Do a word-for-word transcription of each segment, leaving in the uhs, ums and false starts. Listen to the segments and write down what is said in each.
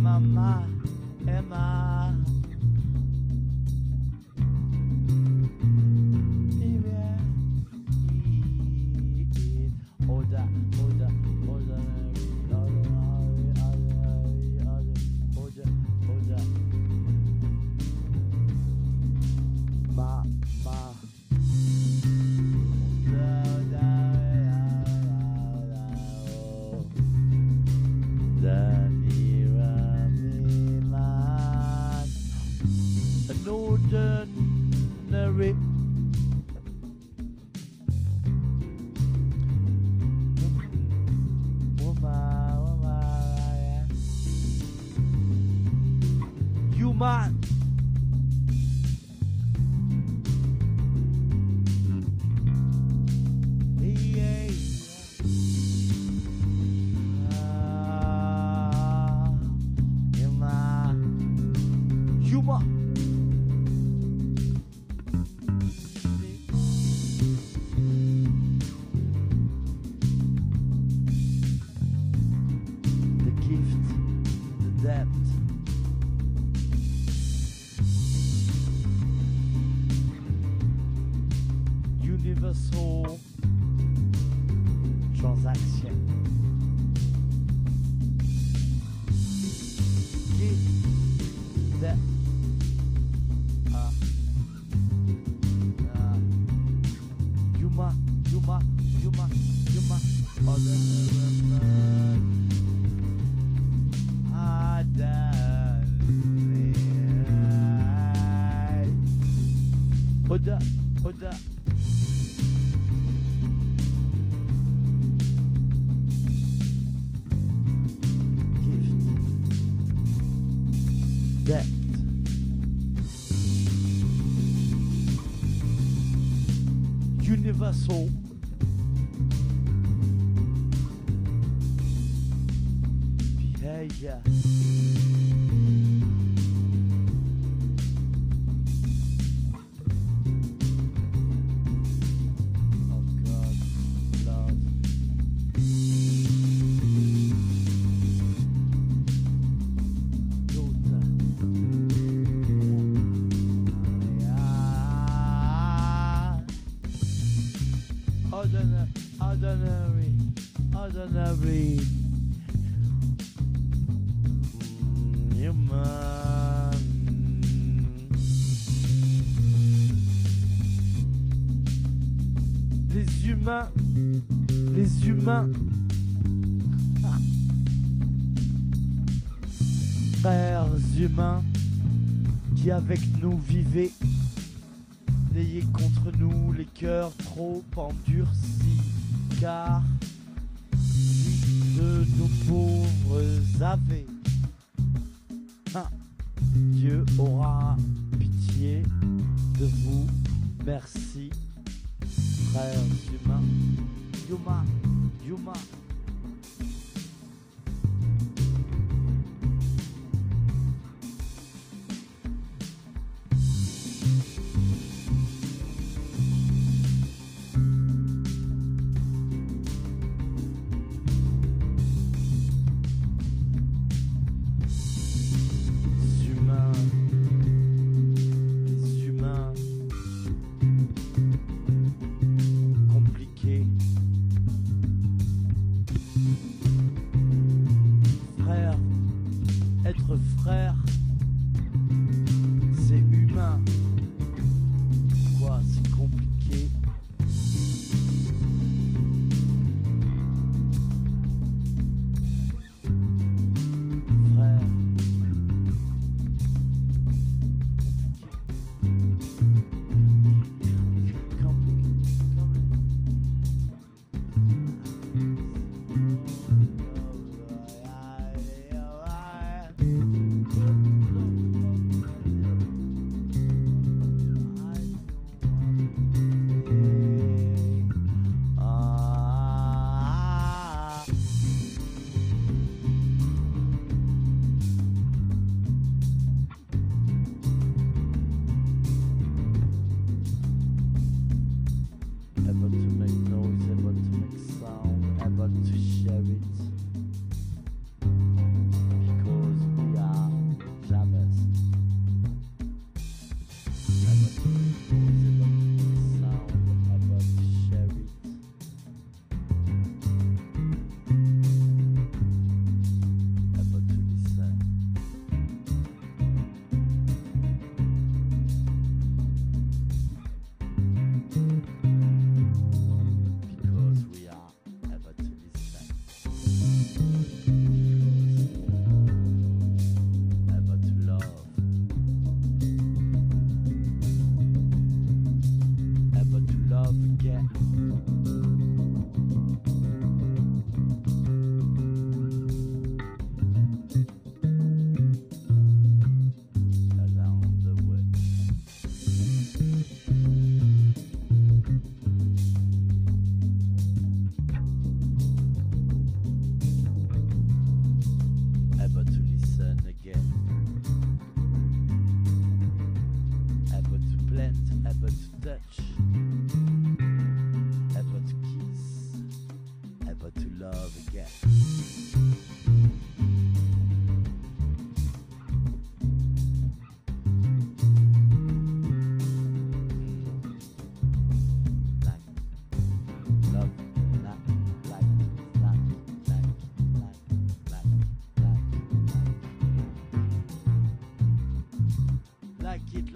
Emma, Emma. Hold up, hold up, hold up, hold up, hold up. Ma, ma. An ordinary human. Yeah. Ah, human. Human. The gift, the depth. Universal transaction. Gift, depth. Ah. Ah. Yuma, Yuma, Yuma, Yuma. Other Oda, Oda. Gift. Depth. Universal. Behavior. Ordinary, ordinary, ordinary. Mm, human. Les humains, les humains. Frères humains qui avec nous vivez. N'ayez contre nous les cœurs trop endurcis, car si de nos pauvres avez, hein, Dieu aura pitié de vous. Merci, frères humains. Yuma, Yuma. Être frère, c'est humain. Quoi, c'est compliqué. Frère. Compliqué.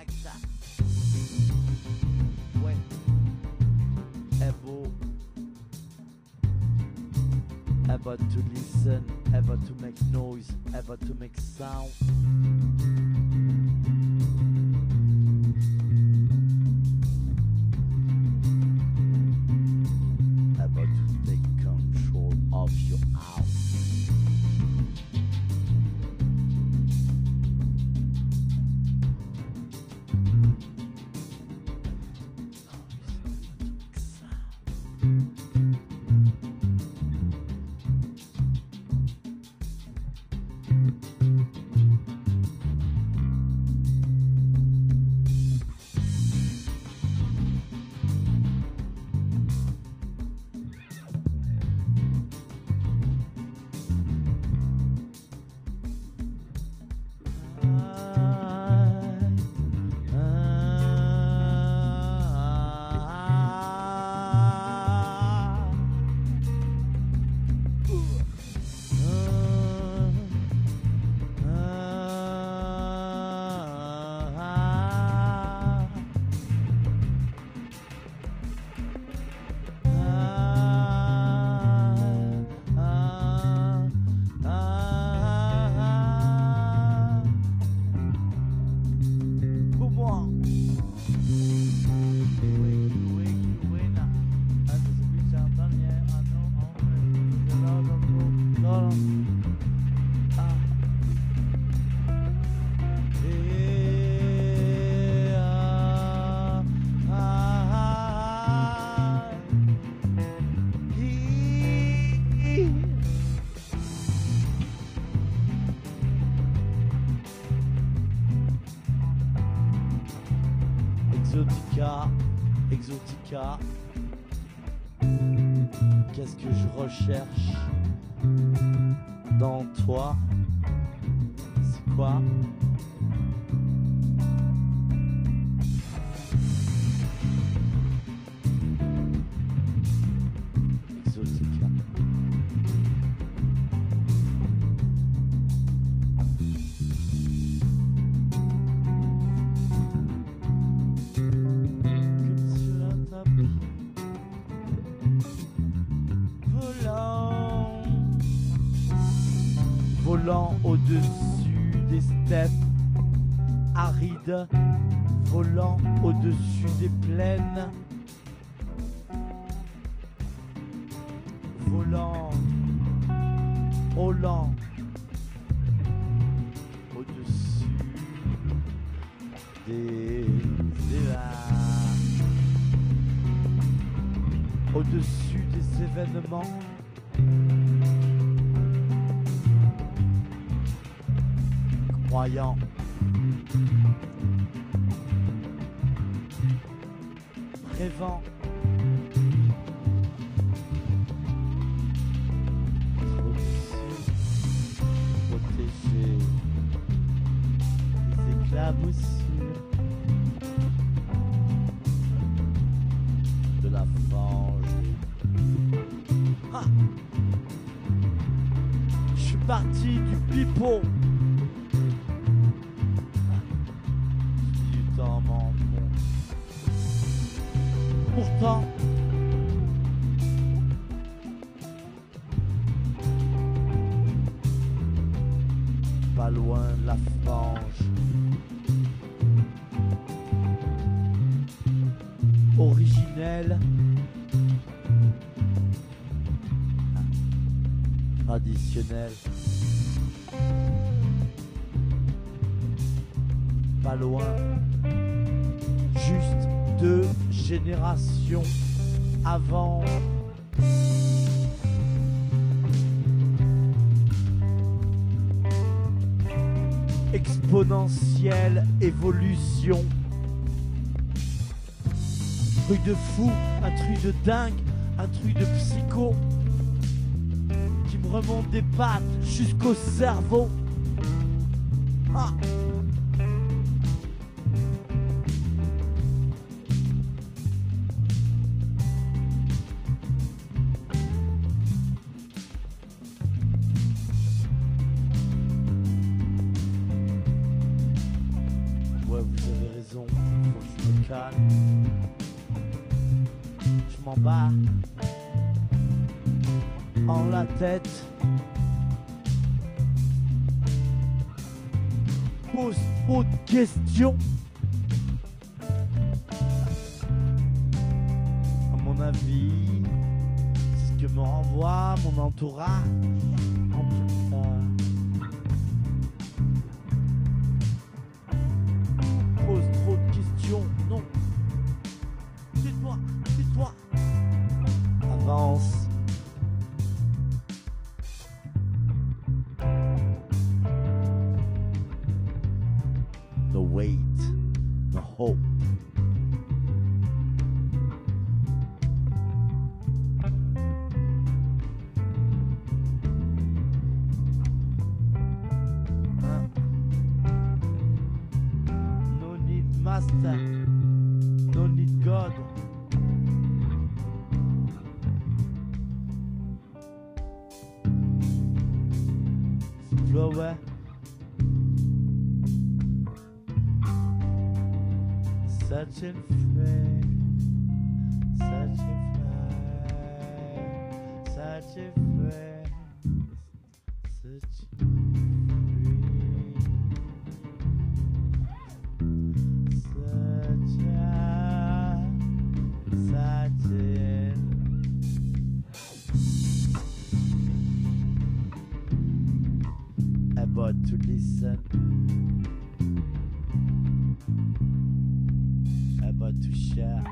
exact. Ouais. Able. Able to listen, able to make noise, able to make sound. Able to take control of your house. Exotica, Exotica. Qu'est-ce que je recherche dans toi? C'est quoi? Exotica. Volant au-dessus des steppes arides, volant au-dessus des plaines, volant, volant au-dessus des évasions, au-dessus des événements. Croyant, rêvant, au-dessus, protégé des éclaboussures de la fange. Ah, je suis parti du pipeau. Pourtant, pas loin de la fange, originelle, traditionnelle, pas loin, juste deux générations avant. Exponentielle évolution. Truc de fou, un truc de dingue, un truc de psycho qui me remonte des pattes jusqu'au cerveau. Ah. Ouais, vous avez raison. maison, faut que je me calme. Je m'en bats en la tête. Pose trop de questions. À mon avis, c'est ce que me renvoie mon entourage. En tout cas. Pose trop de questions, non. Tais-toi, tais-toi. Avance. The weight, the hope. Huh? No need master, no need God. Flower. Such a friend, such a friend, such a friend, such a friend, such a, such a. About to listen. About to share.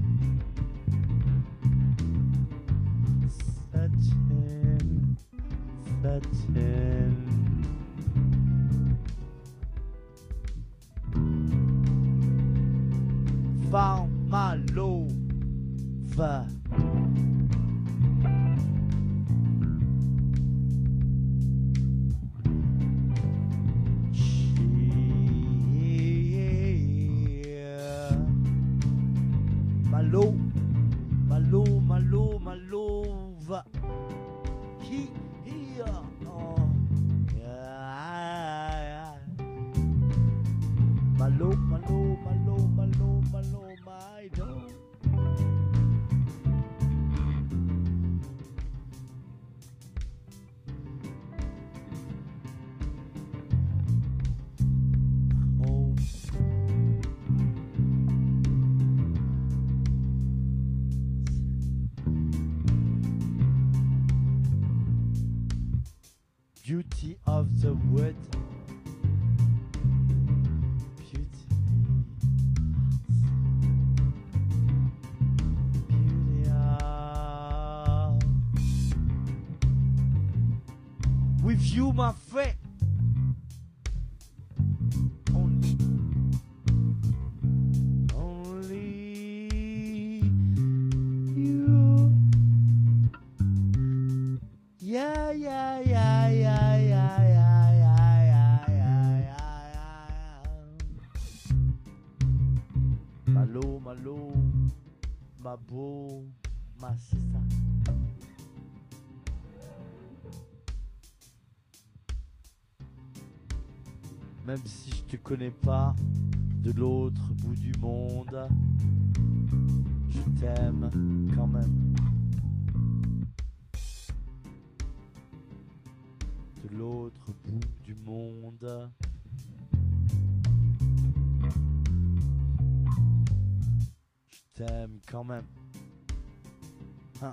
Such him, such him. Found my lover. Malo, malo, malo, malo, va. He, here, oh, yeah. Malo, malo, malo, malo, malo, my dog. Beauty of the wood. Beauty. Beauty of. With you, my friend. Only. Only you. Yeah, yeah, yeah, yeah, yeah, yeah, yeah, yeah, yeah, yeah. Malo, malo, ma beau, ma sista. Même si je te connais pas de l'autre bout du monde, je t'aime quand même. De l'autre bout du monde. Je t'aime quand même. Hein.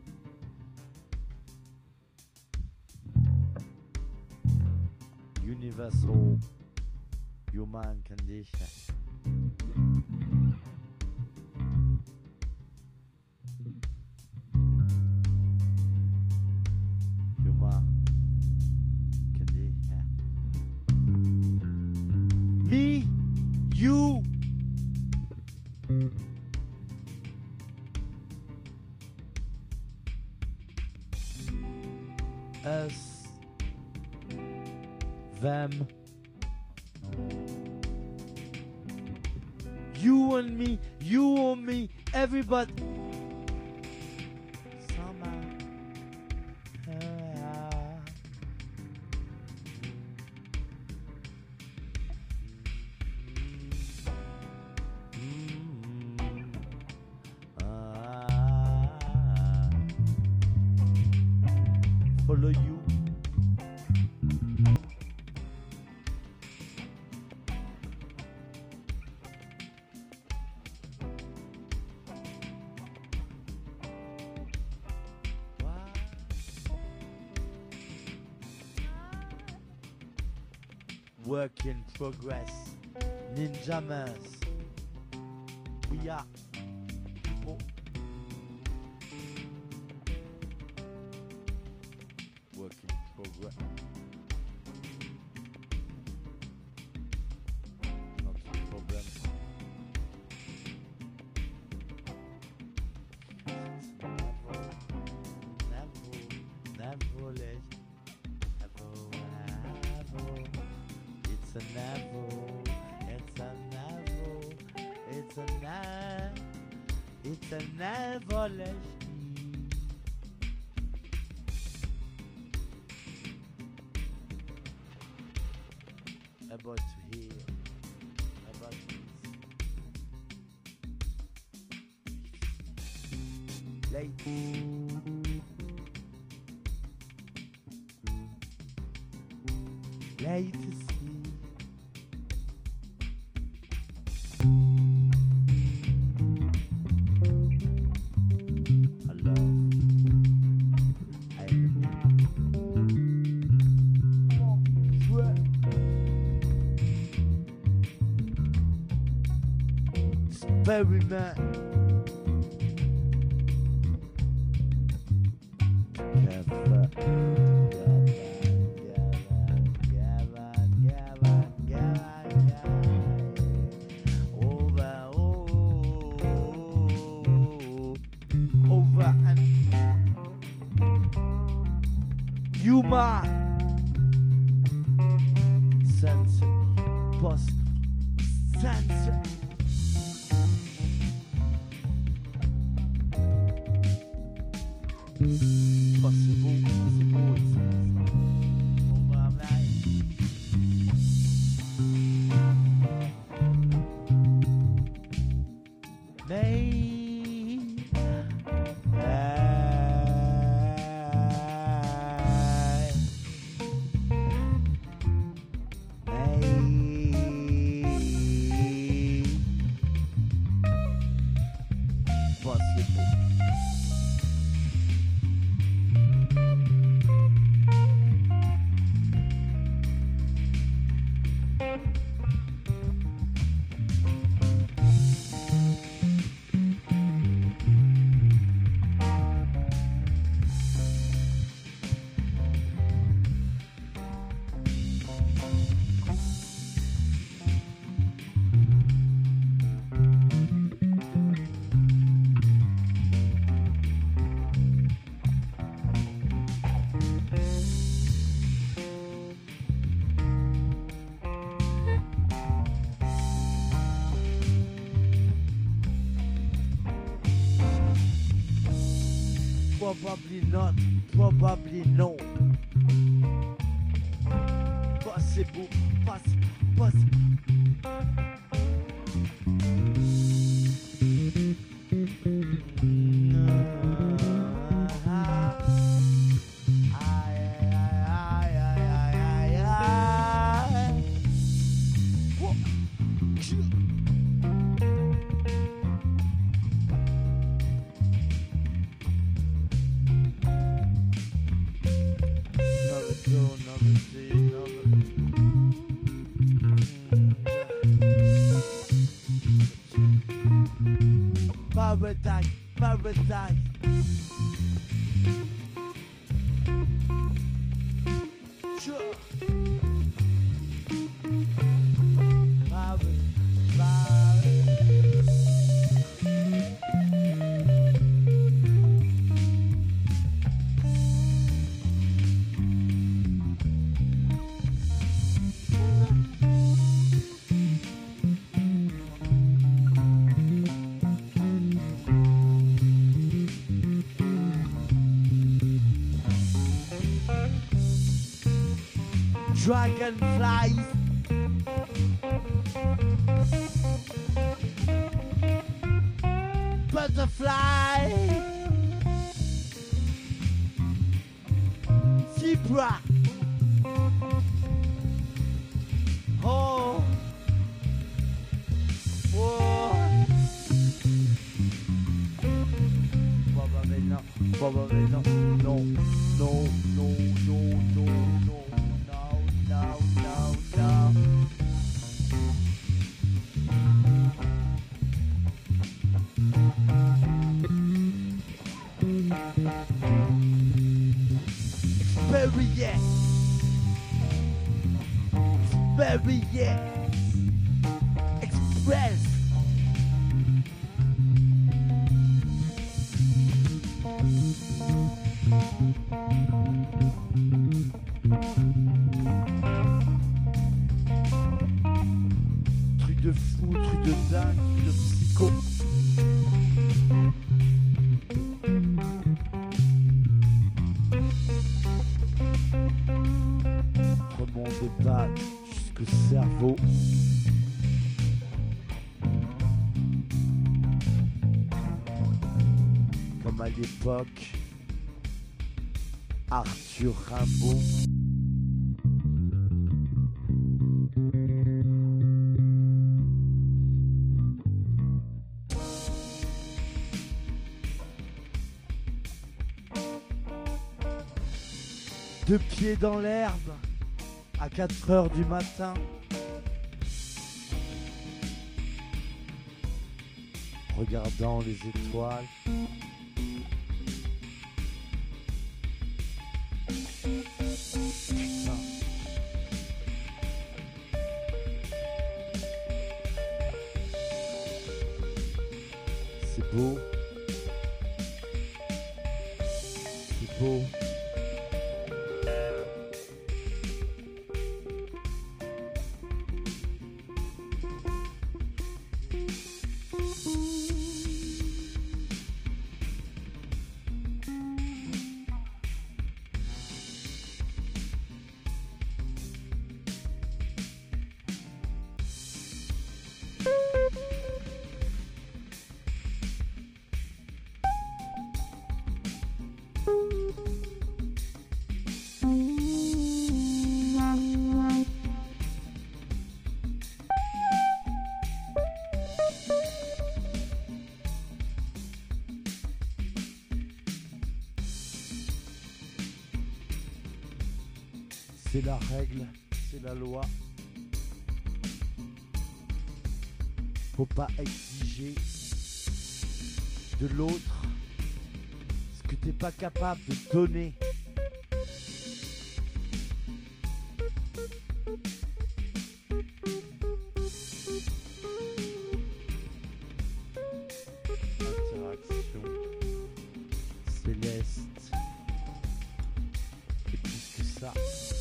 Universal human condition. Human condition. Me, you. Us, them, you and me, you and me, everybody. Somehow, uh, follow you. Work in progress. Ninja Mans. We are people. Work in progress. Not a problem. Never, never, never, It's a never, it's a never, it's a never, it's a never left about to hear, about this. Late. Late to see. Very man. Together. Over, oh, over and you my sense, boss, sense. Possible, possible, it says. Over night. May possible. Probably not, probably no. Possible, possible, possible. Paradise, paradise. Sure. Paradise, dragonflies, butterfly, Kibra. Oh. Oh. Baba Vena, Baba Vena. Non, non, non, non, non, non. Now, now, now, now. Experience. Experience. Express. Truc de fou, truc de dingue, truc de psycho. Remonte des pattes jusqu'au cerveau. Comme à l'époque, Arthur Rimbaud. Deux pieds dans l'herbe à quatre heures du matin. Regardant les étoiles. Putain. C'est beau. C'est beau. C'est la règle, c'est la loi. Faut pas exiger de l'autre ce que t'es pas capable de donner. Interaction céleste. Et plus que ça.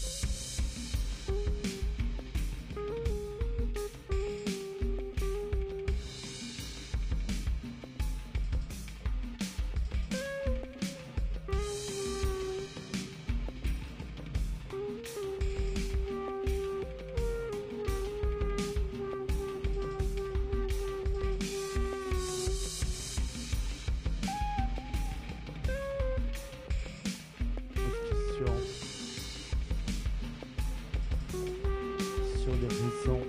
Sur les raisons.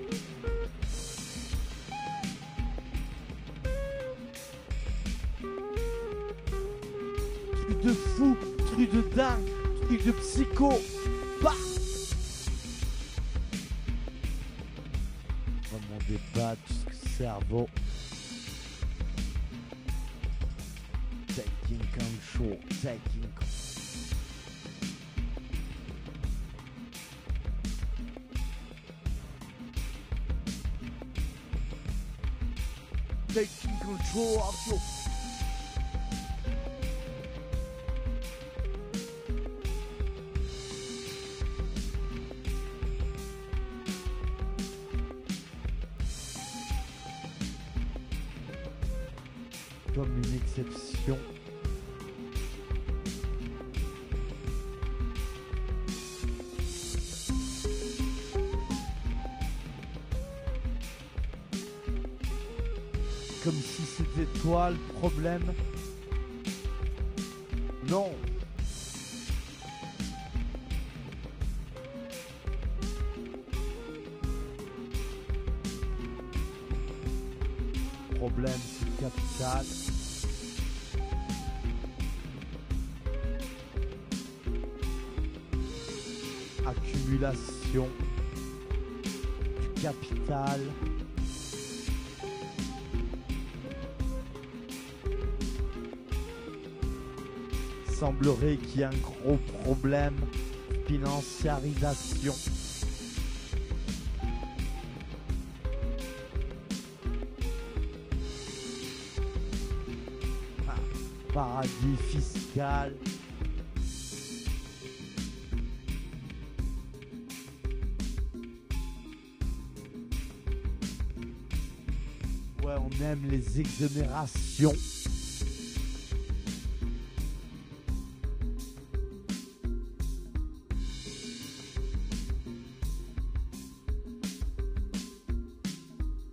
Truc de fou, truc de dingue, truc de psycho. Bah vraiment des battes jusqu'au cerveau. Taking control, taking control. Taking control of your... Comme une exception. Comme si c'était toi le problème. Non. problème, c'est le capital. Accumulation du capital. Semblerait qu'il y ait un gros problème, financiarisation. Ah, paradis fiscal. Ouais, on aime les exonérations.